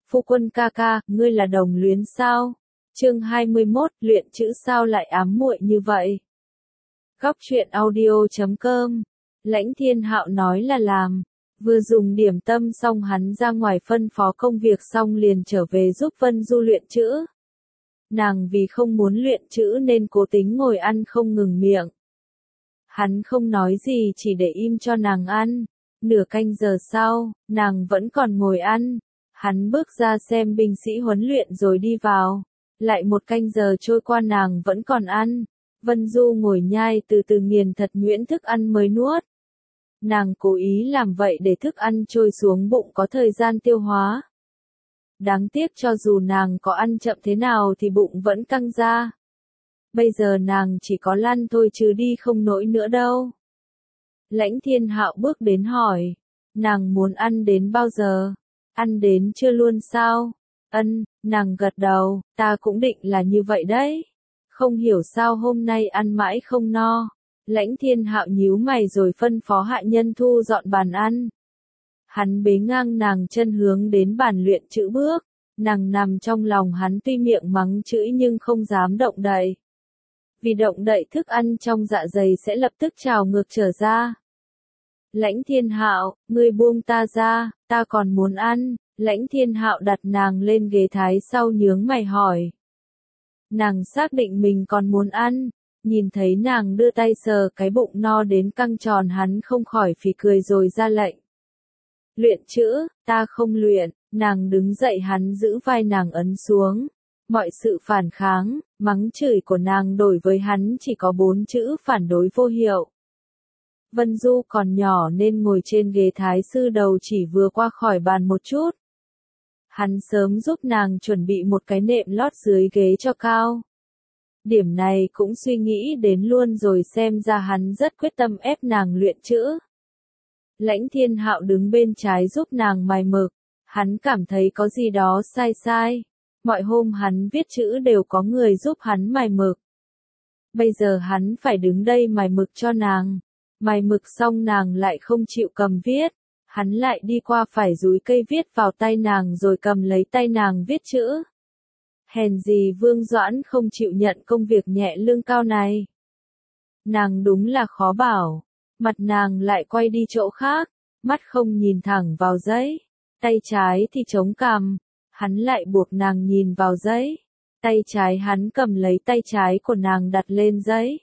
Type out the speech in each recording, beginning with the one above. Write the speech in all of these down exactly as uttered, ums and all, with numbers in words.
Phu quân ca ca, ngươi là đồng luyến sao? Chương hai mươi mốt, luyện chữ sao lại ám muội như vậy? Góc truyện audio chấm com. Lãnh Thiên Hạo nói là làm. Vừa dùng điểm tâm xong hắn ra ngoài phân phó công việc xong liền trở về giúp Vân Du luyện chữ. Nàng vì không muốn luyện chữ nên cố tính ngồi ăn không ngừng miệng. Hắn không nói gì chỉ để im cho nàng ăn. Nửa canh giờ sau, nàng vẫn còn ngồi ăn. Hắn bước ra xem binh sĩ huấn luyện rồi đi vào. Lại một canh giờ trôi qua nàng vẫn còn ăn. Vân Du ngồi nhai từ từ nghiền thật nhuyễn thức ăn mới nuốt. Nàng cố ý làm vậy để thức ăn trôi xuống bụng có thời gian tiêu hóa. Đáng tiếc cho dù nàng có ăn chậm thế nào thì bụng vẫn căng ra. Bây giờ nàng chỉ có lăn thôi chứ đi không nổi nữa đâu. Lãnh Thiên Hạo bước đến hỏi. Nàng muốn ăn đến bao giờ? Ăn đến chưa luôn sao? Ân, nàng gật đầu, ta cũng định là như vậy đấy. Không hiểu sao hôm nay ăn mãi không no. Lãnh Thiên Hạo nhíu mày rồi phân phó hạ nhân thu dọn bàn ăn. Hắn bế ngang nàng chân hướng đến bàn luyện chữ bước. Nàng nằm trong lòng hắn tuy miệng mắng chửi nhưng không dám động đậy. Vì động đậy thức ăn trong dạ dày sẽ lập tức trào ngược trở ra. Lãnh Thiên Hạo, ngươi buông ta ra, ta còn muốn ăn. Lãnh Thiên Hạo đặt nàng lên ghế thái sau nhướng mày hỏi. Nàng xác định mình còn muốn ăn. Nhìn thấy nàng đưa tay sờ cái bụng no đến căng tròn hắn không khỏi phì cười rồi ra lệnh. Luyện chữ, ta không luyện. Nàng đứng dậy hắn giữ vai nàng ấn xuống. Mọi sự phản kháng, mắng chửi của nàng đổi với hắn chỉ có bốn chữ phản đối vô hiệu. Vân Du còn nhỏ nên ngồi trên ghế thái sư đầu chỉ vừa qua khỏi bàn một chút. Hắn sớm giúp nàng chuẩn bị một cái nệm lót dưới ghế cho cao. Điểm này cũng suy nghĩ đến luôn rồi xem ra hắn rất quyết tâm ép nàng luyện chữ. Lãnh Thiên Hạo đứng bên trái giúp nàng mài mực. Hắn cảm thấy có gì đó sai sai. Mọi hôm hắn viết chữ đều có người giúp hắn mài mực. Bây giờ hắn phải đứng đây mài mực cho nàng. Mài mực xong nàng lại không chịu cầm viết. Hắn lại đi qua phải dúi cây viết vào tay nàng rồi cầm lấy tay nàng viết chữ. Hèn gì Vương Doãn không chịu nhận công việc nhẹ lương cao này. Nàng đúng là khó bảo. Mặt nàng lại quay đi chỗ khác. Mắt không nhìn thẳng vào giấy. Tay trái thì chống cằm. Hắn lại buộc nàng nhìn vào giấy. Tay trái hắn cầm lấy tay trái của nàng đặt lên giấy.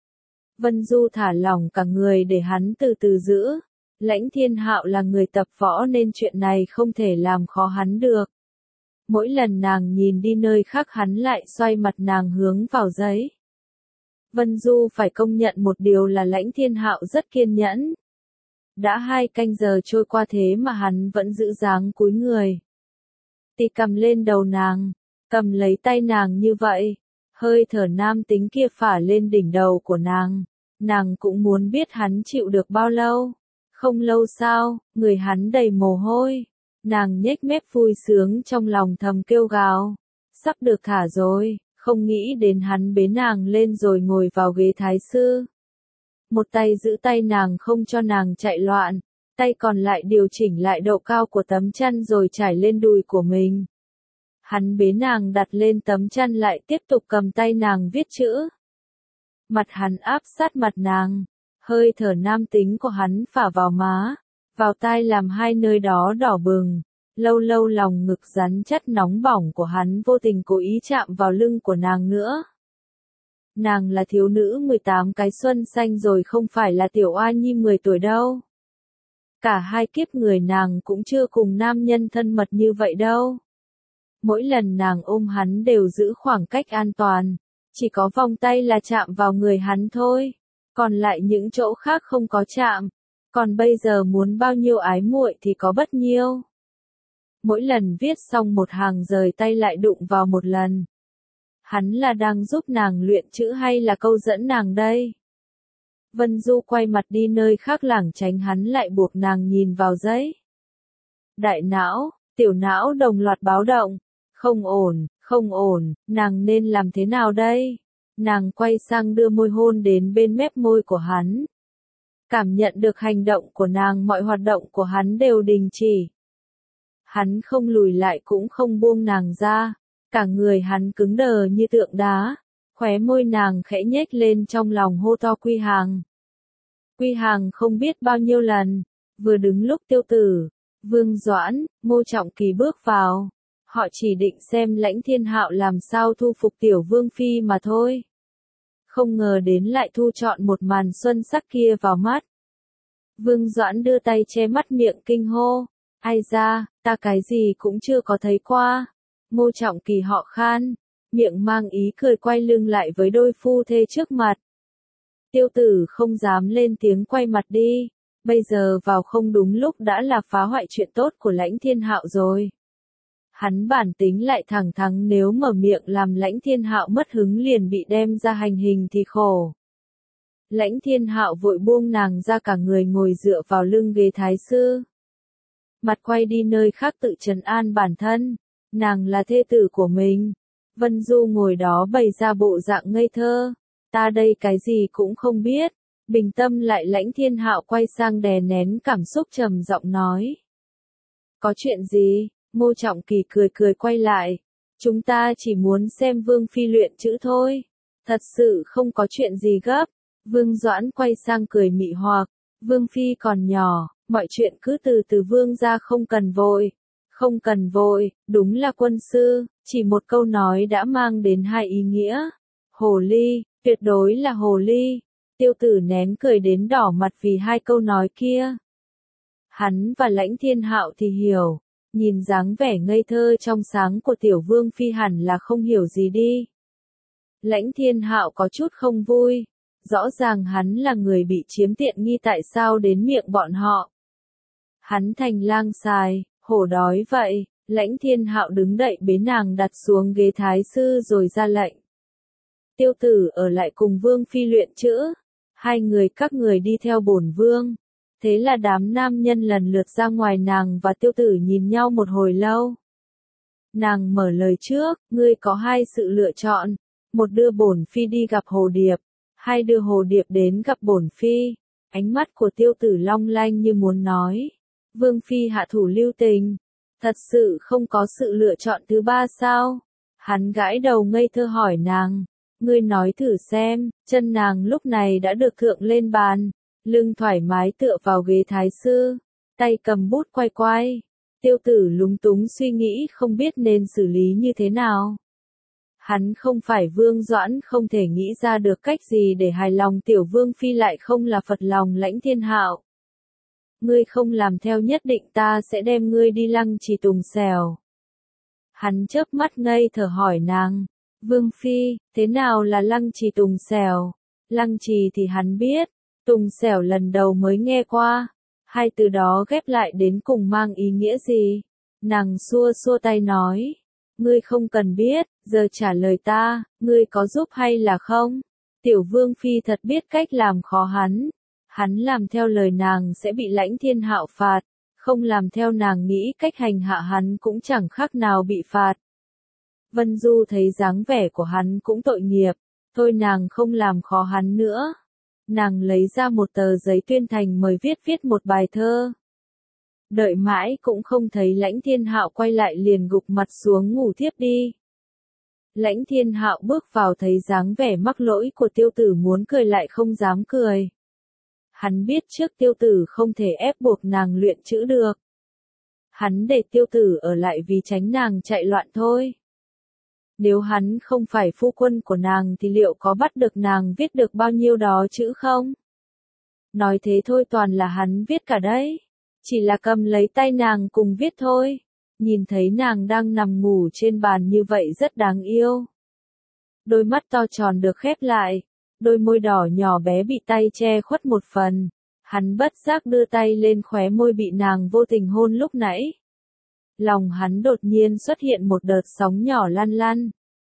Vân Du thả lỏng cả người để hắn từ từ giữ. Lãnh Thiên Hạo là người tập võ nên chuyện này không thể làm khó hắn được. Mỗi lần nàng nhìn đi nơi khác hắn lại xoay mặt nàng hướng vào giấy. Vân Du phải công nhận một điều là Lãnh Thiên Hạo rất kiên nhẫn. Đã hai canh giờ trôi qua thế mà hắn vẫn giữ dáng cúi người. Tì cầm lên đầu nàng, cầm lấy tay nàng như vậy. Hơi thở nam tính kia phả lên đỉnh đầu của nàng. Nàng cũng muốn biết hắn chịu được bao lâu. Không lâu sau, người hắn đầy mồ hôi. Nàng nhếch mép vui sướng trong lòng thầm kêu gào. Sắp được thả rồi, không nghĩ đến hắn bế nàng lên rồi ngồi vào ghế thái sư. Một tay giữ tay nàng không cho nàng chạy loạn. Tay còn lại điều chỉnh lại độ cao của tấm chăn rồi trải lên đùi của mình. Hắn bế nàng đặt lên tấm chăn lại tiếp tục cầm tay nàng viết chữ. Mặt hắn áp sát mặt nàng. Hơi thở nam tính của hắn phả vào má. Vào tai làm hai nơi đó đỏ bừng. Lâu lâu lòng ngực rắn chắc nóng bỏng của hắn vô tình cố ý chạm vào lưng của nàng nữa. Nàng là thiếu nữ mười tám cái xuân xanh rồi không phải là tiểu oa nhi mười tuổi đâu. Cả hai kiếp người nàng cũng chưa cùng nam nhân thân mật như vậy đâu. Mỗi lần nàng ôm hắn đều giữ khoảng cách an toàn. Chỉ có vòng tay là chạm vào người hắn thôi. Còn lại những chỗ khác không có chạm. Còn bây giờ muốn bao nhiêu ái muội thì có bấy nhiêu. Mỗi lần viết xong một hàng rời tay lại đụng vào một lần. Hắn là đang giúp nàng luyện chữ hay là câu dẫn nàng đây? Vân Du quay mặt đi nơi khác lảng tránh hắn lại buộc nàng nhìn vào giấy. Đại não, tiểu não đồng loạt báo động. Không ổn, không ổn, nàng nên làm thế nào đây? Nàng quay sang đưa môi hôn đến bên mép môi của hắn. Cảm nhận được hành động của nàng mọi hoạt động của hắn đều đình chỉ. Hắn không lùi lại cũng không buông nàng ra, cả người hắn cứng đờ như tượng đá, khóe môi nàng khẽ nhếch lên trong lòng hô to Quy Hàng. Quy Hàng không biết bao nhiêu lần, vừa đứng lúc Tiêu Tử, Vương Doãn, Ngô Trọng Kỳ bước vào, họ chỉ định xem Lãnh Thiên Hạo làm sao thu phục tiểu vương phi mà thôi. Không ngờ đến lại thu chọn một màn xuân sắc kia vào mắt. Vương Doãn đưa tay che mắt miệng kinh hô, ai ra, ta cái gì cũng chưa có thấy qua. Ngô Trọng Kỳ họ Khan, miệng mang ý cười quay lưng lại với đôi phu thê trước mặt. Tiêu Tử không dám lên tiếng quay mặt đi, bây giờ vào không đúng lúc đã là phá hoại chuyện tốt của Lãnh Thiên Hạo rồi. Hắn bản tính lại thẳng thắn, nếu mở miệng làm Lãnh Thiên Hạo mất hứng liền bị đem ra hành hình thì khổ. Lãnh Thiên Hạo vội buông nàng ra, cả người ngồi dựa vào lưng ghế thái sư. Mặt quay đi nơi khác tự trấn an bản thân, nàng là thê tử của mình. Vân Du ngồi đó bày ra bộ dạng ngây thơ, ta đây cái gì cũng không biết. Bình tâm lại. Lãnh Thiên Hạo quay sang đè nén cảm xúc trầm giọng nói. Có chuyện gì? Ngô Trọng Kỳ cười cười quay lại. Chúng ta chỉ muốn xem Vương Phi luyện chữ thôi. Thật sự không có chuyện gì gấp. Vương Doãn quay sang cười mị hoặc. Vương Phi còn nhỏ, mọi chuyện cứ từ từ Vương ra, không cần vội. Không cần vội, đúng là quân sư, chỉ một câu nói đã mang đến hai ý nghĩa. Hồ ly, tuyệt đối là hồ ly. Tiêu Tử nén cười đến đỏ mặt vì hai câu nói kia. Hắn và Lãnh Thiên Hạo thì hiểu, nhìn dáng vẻ ngây thơ trong sáng của tiểu vương phi hẳn là không hiểu gì đi. Lãnh Thiên Hạo có chút không vui, rõ ràng hắn là người bị chiếm tiện nghi, tại sao đến miệng bọn họ. Hắn thành lang xài, hổ đói vậy. Lãnh Thiên Hạo đứng đậy bế nàng đặt xuống ghế thái sư rồi ra lệnh. Tiêu Tử ở lại cùng Vương Phi luyện chữ, hai người các người đi theo bổn vương. Thế là đám nam nhân lần lượt ra ngoài, nàng và Tiêu Tử nhìn nhau một hồi lâu. Nàng mở lời trước, ngươi có hai sự lựa chọn, một đưa bổn Phi đi gặp Hồ Điệp, hai đưa Hồ Điệp đến gặp bổn Phi. Ánh mắt của Tiêu Tử long lanh như muốn nói, Vương Phi hạ thủ lưu tình, thật sự không có sự lựa chọn thứ ba sao? Hắn gãi đầu ngây thơ hỏi nàng, ngươi nói thử xem. Chân nàng lúc này đã được thượng lên bàn, lưng thoải mái tựa vào ghế thái sư, tay cầm bút quay quay. Tiêu Tử lúng túng suy nghĩ không biết nên xử lý như thế nào. Hắn không phải Vương Doãn, không thể nghĩ ra được cách gì để hài lòng tiểu Vương Phi lại không là phật lòng Lãnh Thiên Hạo. Ngươi không làm theo nhất định ta sẽ đem ngươi đi Lăng Trì Tùng Xèo. Hắn chớp mắt ngây thở hỏi nàng, Vương Phi, thế nào là Lăng Trì Tùng Xèo? Lăng Trì thì hắn biết, Tùng Xèo lần đầu mới nghe qua. Hai từ đó ghép lại đến cùng mang ý nghĩa gì? Nàng xua xua tay nói, ngươi không cần biết, giờ trả lời ta, ngươi có giúp hay là không? Tiểu Vương Phi thật biết cách làm khó hắn. Hắn làm theo lời nàng sẽ bị Lãnh Thiên Hạo phạt, không làm theo nàng nghĩ cách hành hạ hắn cũng chẳng khác nào bị phạt. Vân Du thấy dáng vẻ của hắn cũng tội nghiệp, thôi nàng không làm khó hắn nữa. Nàng lấy ra một tờ giấy tuyên thành mời viết viết một bài thơ. Đợi mãi cũng không thấy Lãnh Thiên Hạo quay lại, liền gục mặt xuống ngủ thiếp đi. Lãnh Thiên Hạo bước vào thấy dáng vẻ mắc lỗi của Tiêu Tử, muốn cười lại không dám cười. Hắn biết trước Tiêu Tử không thể ép buộc nàng luyện chữ được. Hắn để Tiêu Tử ở lại vì tránh nàng chạy loạn thôi. Nếu hắn không phải phu quân của nàng thì liệu có bắt được nàng viết được bao nhiêu đó chữ không? Nói thế thôi, toàn là hắn viết cả đấy. Chỉ là cầm lấy tay nàng cùng viết thôi. Nhìn thấy nàng đang nằm ngủ trên bàn như vậy rất đáng yêu. Đôi mắt to tròn được khép lại, đôi môi đỏ nhỏ bé bị tay che khuất một phần. Hắn bất giác đưa tay lên khóe môi bị nàng vô tình hôn lúc nãy. Lòng hắn đột nhiên xuất hiện một đợt sóng nhỏ lăn lăn.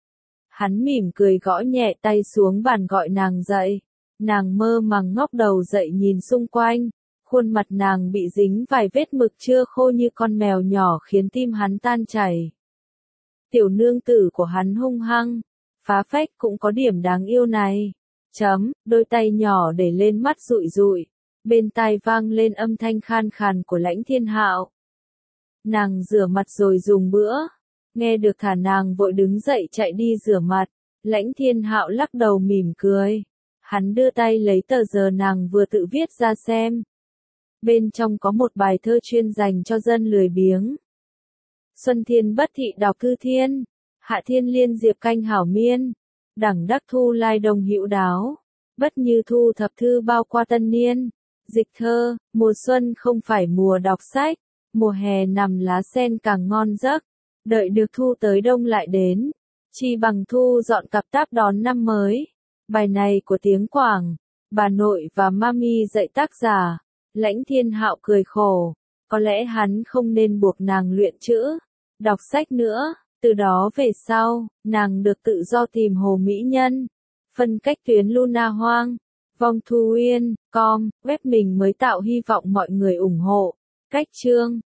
Hắn mỉm cười gõ nhẹ tay xuống bàn gọi nàng dậy. Nàng mơ màng ngóc đầu dậy nhìn xung quanh. Khuôn mặt nàng bị dính vài vết mực chưa khô như con mèo nhỏ khiến tim hắn tan chảy. Tiểu nương tử của hắn hung hăng, phá phách cũng có điểm đáng yêu này. Chấm, đôi tay nhỏ để lên mắt rụi rụi. Bên tai vang lên âm thanh khan khàn của Lãnh Thiên Hạo. Nàng rửa mặt rồi dùng bữa. Nghe được thả nàng vội đứng dậy chạy đi rửa mặt. Lãnh Thiên Hạo lắc đầu mỉm cười. Hắn đưa tay lấy tờ giờ nàng vừa tự viết ra xem. Bên trong có một bài thơ chuyên dành cho dân lười biếng. Xuân thiên bất thị đọc cư thiên, hạ thiên liên diệp canh hảo miên, đẳng đắc thu lai đồng hữu đáo, bất như thu thập thư bao qua tân niên. Dịch thơ, mùa xuân không phải mùa đọc sách, mùa hè nằm lá sen càng ngon giấc, đợi được thu tới đông lại đến, chi bằng thu dọn cặp táp đón năm mới. Bài này của Tiếng Quảng, bà nội và mami dạy tác giả. Lãnh Thiên Hạo cười khổ, có lẽ hắn không nên buộc nàng luyện chữ, đọc sách nữa. Từ đó về sau, nàng được tự do tìm hồ mỹ nhân, phân cách tuyến Luna Hoang, Vong Thu Uyên, com, web mình mới tạo hy vọng mọi người ủng hộ. Cách chương